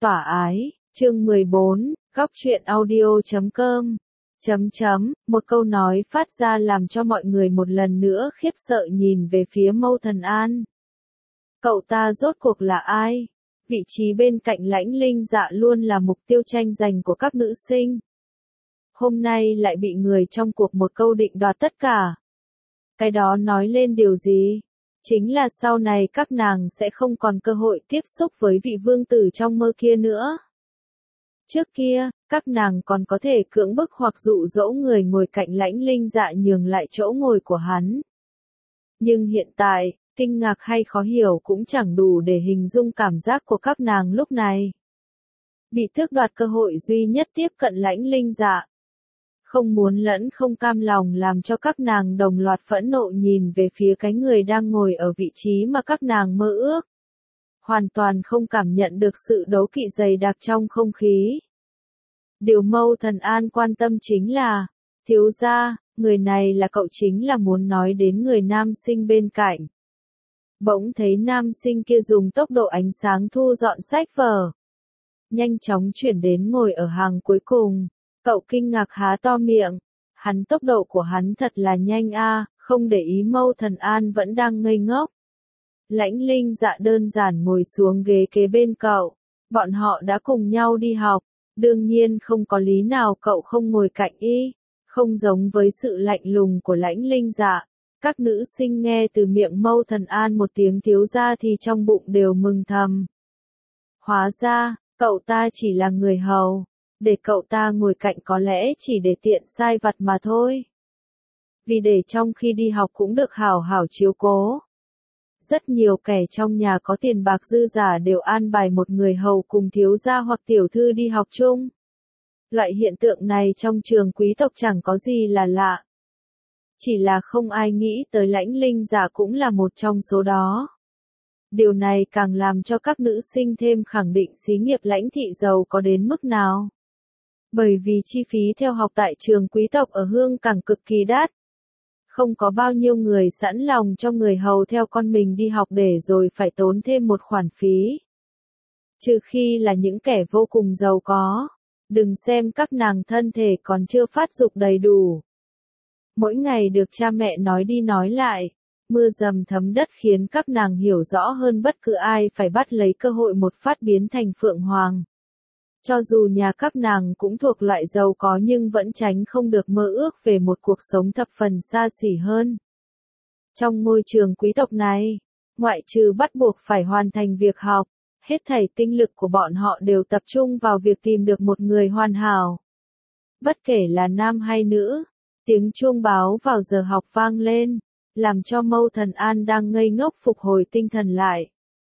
Tỏa ái, chương 14, góc truyện audio.com. Một câu nói phát ra làm cho mọi người một lần nữa khiếp sợ nhìn về phía Mâu Thần An. Cậu ta rốt cuộc là ai? Vị trí bên cạnh Lãnh Linh Dạ luôn là mục tiêu tranh giành của các nữ sinh. Hôm nay lại bị người trong cuộc một câu định đoạt tất cả. Cái đó nói lên điều gì? Chính là sau này các nàng sẽ không còn cơ hội tiếp xúc với vị vương tử trong mơ kia nữa. Trước kia, các nàng còn có thể cưỡng bức hoặc dụ dỗ người ngồi cạnh Lãnh Linh Dạ nhường lại chỗ ngồi của hắn. Nhưng hiện tại, kinh ngạc hay khó hiểu cũng chẳng đủ để hình dung cảm giác của các nàng lúc này. Bị tước đoạt cơ hội duy nhất tiếp cận Lãnh Linh Dạ. Không muốn lẫn không cam lòng làm cho các nàng đồng loạt phẫn nộ nhìn về phía cái người đang ngồi ở vị trí mà các nàng mơ ước. Hoàn toàn không cảm nhận được sự đố kỵ dày đặc trong không khí. Điều Mâu Thần An quan tâm chính là, thiếu gia, người này là cậu chính là muốn nói đến người nam sinh bên cạnh. Bỗng thấy nam sinh kia dùng tốc độ ánh sáng thu dọn sách vở. Nhanh chóng chuyển đến ngồi ở hàng cuối cùng. Cậu kinh ngạc há to miệng. Tốc độ của hắn thật là nhanh a, không để ý Mâu Thần An vẫn đang ngây ngốc. Lãnh Linh Dạ đơn giản ngồi xuống ghế kế bên cậu. Bọn họ đã cùng nhau đi học. Đương nhiên không có lý nào cậu không ngồi cạnh y. Không giống với sự lạnh lùng của Lãnh Linh Dạ. Các nữ sinh nghe từ miệng Mâu Thần An một tiếng thiếu gia thì trong bụng đều mừng thầm. Hóa ra, cậu ta chỉ là người hầu. Để cậu ta ngồi cạnh có lẽ chỉ để tiện sai vặt mà thôi. Vì để trong khi đi học cũng được hảo hảo chiếu cố. Rất nhiều kẻ trong nhà có tiền bạc dư giả đều an bài một người hầu cùng thiếu gia hoặc tiểu thư đi học chung. Loại hiện tượng này trong trường quý tộc chẳng có gì là lạ. Chỉ là không ai nghĩ tới Lãnh Linh Dạ cũng là một trong số đó. Điều này càng làm cho các nữ sinh thêm khẳng định xí nghiệp Lãnh thị giàu có đến mức nào. Bởi vì chi phí theo học tại trường quý tộc ở Hương Cảng cực kỳ đắt. Không có bao nhiêu người sẵn lòng cho người hầu theo con mình đi học để rồi phải tốn thêm một khoản phí. Trừ khi là những kẻ vô cùng giàu có. Đừng xem các nàng thân thể còn chưa phát dục đầy đủ. Mỗi ngày được cha mẹ nói đi nói lại, mưa dầm thấm đất khiến các nàng hiểu rõ hơn bất cứ ai phải bắt lấy cơ hội một phát biến thành phượng hoàng. Cho dù nhà các nàng cũng thuộc loại giàu có nhưng vẫn tránh không được mơ ước về một cuộc sống thập phần xa xỉ hơn. Trong ngôi trường quý tộc này, ngoại trừ bắt buộc phải hoàn thành việc học, hết thảy tinh lực của bọn họ đều tập trung vào việc tìm được một người hoàn hảo. Bất kể là nam hay nữ, tiếng chuông báo vào giờ học vang lên, làm cho Mâu Thần An đang ngây ngốc phục hồi tinh thần lại.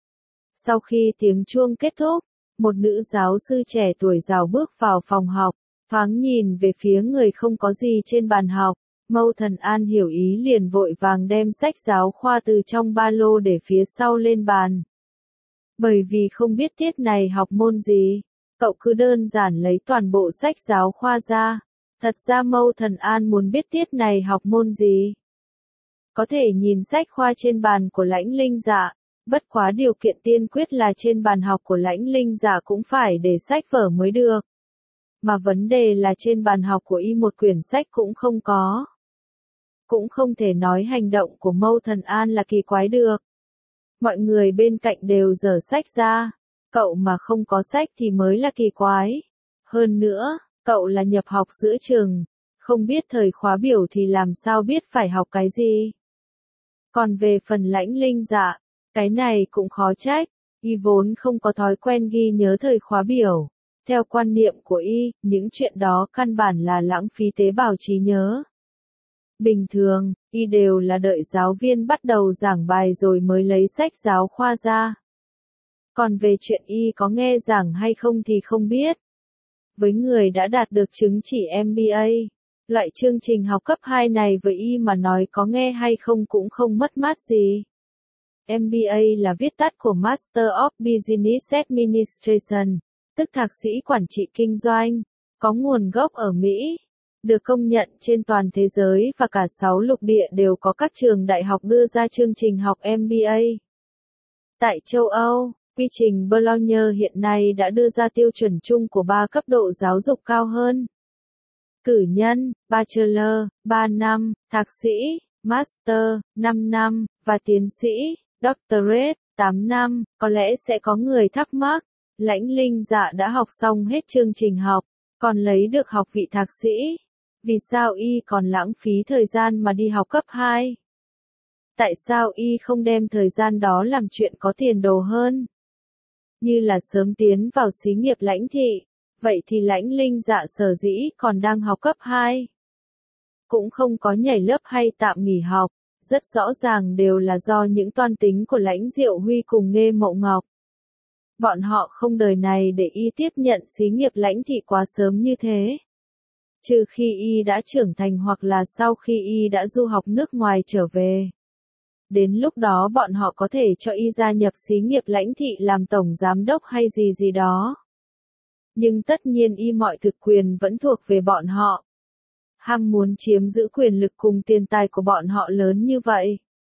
Sau khi tiếng chuông kết thúc, một nữ giáo sư trẻ tuổi rào bước vào phòng học, thoáng nhìn về phía người không có gì trên bàn học. Mâu Thần An hiểu ý liền vội vàng đem sách giáo khoa từ trong ba lô để phía sau lên bàn. Bởi vì không biết tiết này học môn gì, cậu cứ đơn giản lấy toàn bộ sách giáo khoa ra. Thật ra Mâu Thần An muốn biết tiết này học môn gì. Có thể nhìn sách khoa trên bàn của Lãnh Linh Dạ, bất quá điều kiện tiên quyết là trên bàn học của Lãnh Linh Dạ cũng phải để sách vở mới được. Mà vấn đề là trên bàn học của y một quyển sách cũng không có. Cũng không thể nói hành động của Mâu Thần An là kỳ quái được. Mọi người bên cạnh đều dở sách ra, cậu mà không có sách thì mới là kỳ quái. Hơn nữa, cậu là nhập học giữa chừng, không biết thời khóa biểu thì làm sao biết phải học cái gì. Còn về phần Lãnh Linh Dạ, cái này cũng khó trách, y vốn không có thói quen ghi nhớ thời khóa biểu. Theo quan niệm của y, những chuyện đó căn bản là lãng phí tế bào trí nhớ. Bình thường, y đều là đợi giáo viên bắt đầu giảng bài rồi mới lấy sách giáo khoa ra. Còn về chuyện y có nghe giảng hay không thì không biết. Với người đã đạt được chứng chỉ MBA, loại chương trình học cấp 2 này với y mà nói có nghe hay không cũng không mất mát gì. MBA là viết tắt của Master of Business Administration, tức thạc sĩ quản trị kinh doanh, có nguồn gốc ở Mỹ, được công nhận trên toàn thế giới và cả 6 lục địa đều có các trường đại học đưa ra chương trình học MBA. Tại châu Âu, Quy trình Bologna hiện nay đã đưa ra tiêu chuẩn chung của 3 cấp độ giáo dục cao hơn. Cử nhân, Bachelor, 3 năm, Thạc sĩ, Master, 5 năm, và Tiến sĩ, Doctorate, 8 năm. Có lẽ sẽ có người thắc mắc, Lãnh Linh Dạ đã học xong hết chương trình học, còn lấy được học vị thạc sĩ. Vì sao y còn lãng phí thời gian mà đi học cấp 2? Tại sao y không đem thời gian đó làm chuyện có tiền đồ hơn? Như là sớm tiến vào xí nghiệp Lãnh thị, vậy thì Lãnh Linh Dạ sở dĩ còn đang học cấp 2. Cũng không có nhảy lớp hay tạm nghỉ học, rất rõ ràng đều là do những toan tính của Lãnh Diệu Huy cùng Nghê Mậu Ngọc. Bọn họ không đời này để y tiếp nhận xí nghiệp Lãnh thị quá sớm như thế. Trừ khi y đã trưởng thành hoặc là sau khi y đã du học nước ngoài trở về. Đến lúc đó bọn họ có thể cho y gia nhập xí nghiệp Lãnh thị làm tổng giám đốc hay gì gì đó. Nhưng tất nhiên y mọi thực quyền vẫn thuộc về bọn họ. Ham muốn chiếm giữ quyền lực cùng tiền tài của bọn họ lớn như vậy.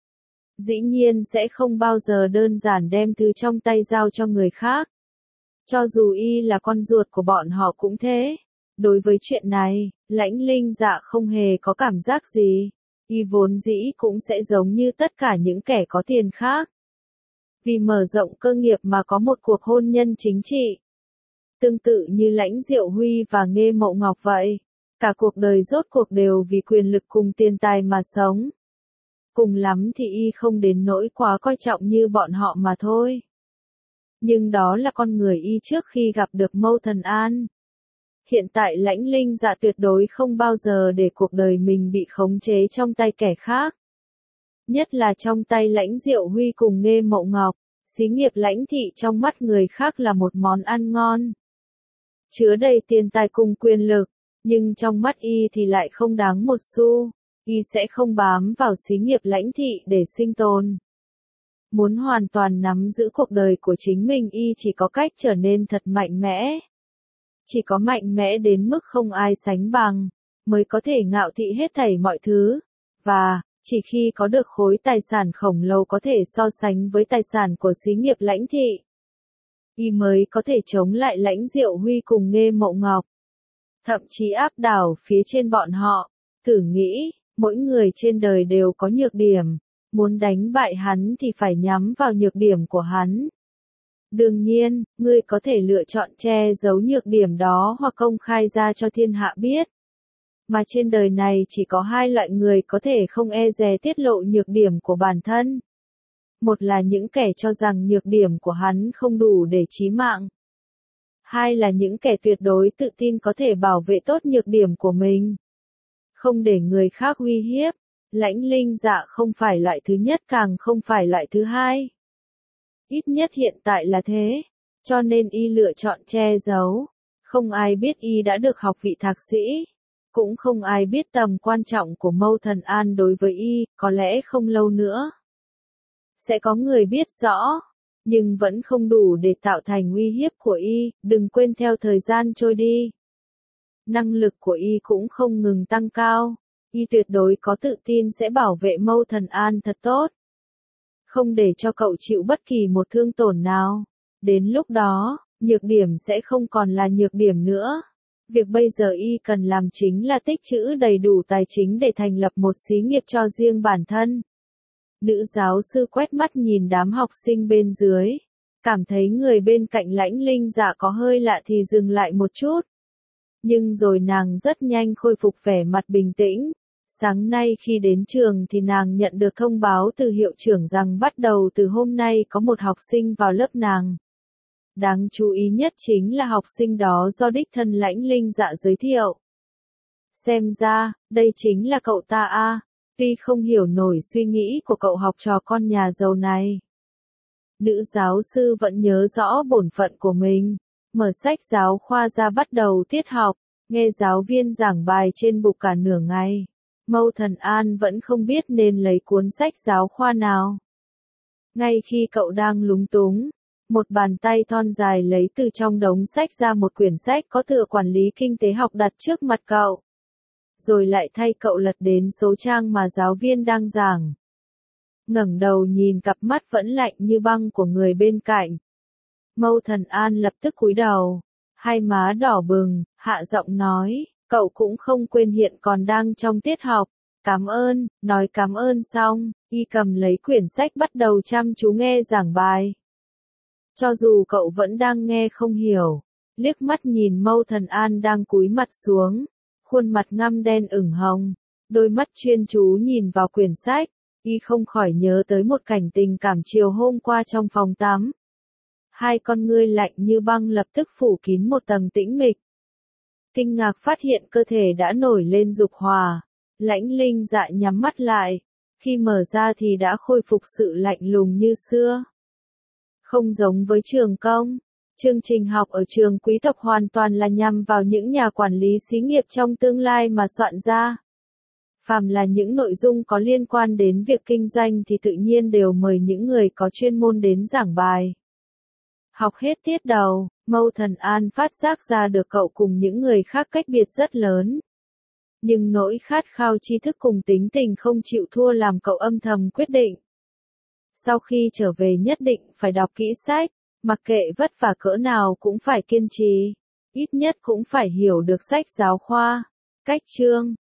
Dĩ nhiên sẽ không bao giờ đơn giản đem thứ trong tay giao cho người khác. Cho dù y là con ruột của bọn họ cũng thế. Đối với chuyện này, Lãnh Linh Dạ không hề có cảm giác gì. Y vốn dĩ cũng sẽ giống như tất cả những kẻ có tiền khác. Vì mở rộng cơ nghiệp mà có một cuộc hôn nhân chính trị. Tương tự như Lãnh Diệu Huy và Nghê Mậu Ngọc vậy. Cả cuộc đời rốt cuộc đều vì quyền lực cùng tiền tài mà sống. Cùng lắm thì y không đến nỗi quá coi trọng như bọn họ mà thôi. Nhưng đó là con người y trước khi gặp được Mâu Thần An. Hiện tại Lãnh Linh Dạ tuyệt đối không bao giờ để cuộc đời mình bị khống chế trong tay kẻ khác. Nhất là trong tay Lãnh Diệu Huy cùng Nghê Mậu Ngọc, xí nghiệp Lãnh thị trong mắt người khác là một món ăn ngon. Chứa đầy tiền tài cùng quyền lực, nhưng trong mắt y thì lại không đáng một xu. Y sẽ không bám vào xí nghiệp Lãnh thị để sinh tồn. Muốn hoàn toàn nắm giữ cuộc đời của chính mình y chỉ có cách trở nên thật mạnh mẽ. Chỉ có mạnh mẽ đến mức không ai sánh bằng, mới có thể ngạo thị hết thảy mọi thứ. Và, chỉ khi có được khối tài sản khổng lồ có thể so sánh với tài sản của xí nghiệp Lãnh thị, y mới có thể chống lại Lãnh Diệu Huy cùng Nghê Mậu Ngọc. Thậm chí áp đảo phía trên bọn họ. Thử nghĩ, mỗi người trên đời đều có nhược điểm. Muốn đánh bại hắn thì phải nhắm vào nhược điểm của hắn. Đương nhiên, ngươi có thể lựa chọn che giấu nhược điểm đó hoặc công khai ra cho thiên hạ biết. Mà trên đời này chỉ có 2 loại người có thể không e dè tiết lộ nhược điểm của bản thân. Một là những kẻ cho rằng nhược điểm của hắn không đủ để chí mạng. 2 là những kẻ tuyệt đối tự tin có thể bảo vệ tốt nhược điểm của mình. Không để người khác uy hiếp. Lãnh Linh Dạ không phải loại thứ nhất càng không phải loại thứ hai. Ít nhất hiện tại là thế. Cho nên y lựa chọn che giấu. Không ai biết y đã được học vị thạc sĩ. Cũng không ai biết tầm quan trọng của Mâu Thần An đối với y, có lẽ không lâu nữa. Sẽ có người biết rõ. Nhưng vẫn không đủ để tạo thành uy hiếp của y, đừng quên theo thời gian trôi đi. Năng lực của y cũng không ngừng tăng cao. Y tuyệt đối có tự tin sẽ bảo vệ Mâu Thần An thật tốt. Không để cho cậu chịu bất kỳ một thương tổn nào. Đến lúc đó, nhược điểm sẽ không còn là nhược điểm nữa. Việc bây giờ y cần làm chính là tích trữ đầy đủ tài chính để thành lập một xí nghiệp cho riêng bản thân. Nữ giáo sư quét mắt nhìn đám học sinh bên dưới. Cảm thấy người bên cạnh Lãnh Linh Dạ có hơi lạ thì dừng lại một chút. Nhưng rồi nàng rất nhanh khôi phục vẻ mặt bình tĩnh. Sáng nay khi đến trường thì nàng nhận được thông báo từ hiệu trưởng rằng bắt đầu từ hôm nay có một học sinh vào lớp nàng. Đáng chú ý nhất chính là học sinh đó do đích thân Lãnh Linh Dạ giới thiệu. Xem ra, đây chính là cậu ta a. Tuy không hiểu nổi suy nghĩ của cậu học trò con nhà giàu này. Nữ giáo sư vẫn nhớ rõ bổn phận của mình. Mở sách giáo khoa ra bắt đầu tiết học, nghe giáo viên giảng bài trên bục cả nửa ngày. Mâu Thần An vẫn không biết nên lấy cuốn sách giáo khoa nào. Ngay khi cậu đang lúng túng, một bàn tay thon dài lấy từ trong đống sách ra một quyển sách có tựa quản lý kinh tế học đặt trước mặt cậu. Rồi lại thay cậu lật đến số trang mà giáo viên đang giảng. Ngẩng đầu nhìn cặp mắt vẫn lạnh như băng của người bên cạnh. Mâu Thần An lập tức cúi đầu, hai má đỏ bừng, hạ giọng nói, cậu cũng không quên hiện còn đang trong tiết học. Cảm ơn, nói cảm ơn xong, y cầm lấy quyển sách bắt đầu chăm chú nghe giảng bài. Cho dù cậu vẫn đang nghe không hiểu, liếc mắt nhìn Mâu Thần An đang cúi mặt xuống, khuôn mặt ngăm đen ửng hồng, đôi mắt chuyên chú nhìn vào quyển sách, y không khỏi nhớ tới một cảnh tình cảm chiều hôm qua trong phòng tắm. Hai con ngươi lạnh như băng lập tức phủ kín một tầng tĩnh mịch. Kinh ngạc phát hiện cơ thể đã nổi lên dục hỏa, Lãnh Linh Dạ nhắm mắt lại, khi mở ra thì đã khôi phục sự lạnh lùng như xưa. Không giống với trường công, chương trình học ở trường quý tộc hoàn toàn là nhằm vào những nhà quản lý xí nghiệp trong tương lai mà soạn ra. Phàm là những nội dung có liên quan đến việc kinh doanh thì tự nhiên đều mời những người có chuyên môn đến giảng bài. Học hết tiết đầu, Mâu Thần An phát giác ra được cậu cùng những người khác cách biệt rất lớn. Nhưng nỗi khát khao tri thức cùng tính tình không chịu thua làm cậu âm thầm quyết định. Sau khi trở về nhất định phải đọc kỹ sách, mặc kệ vất vả cỡ nào cũng phải kiên trì, ít nhất cũng phải hiểu được sách giáo khoa, cách chương,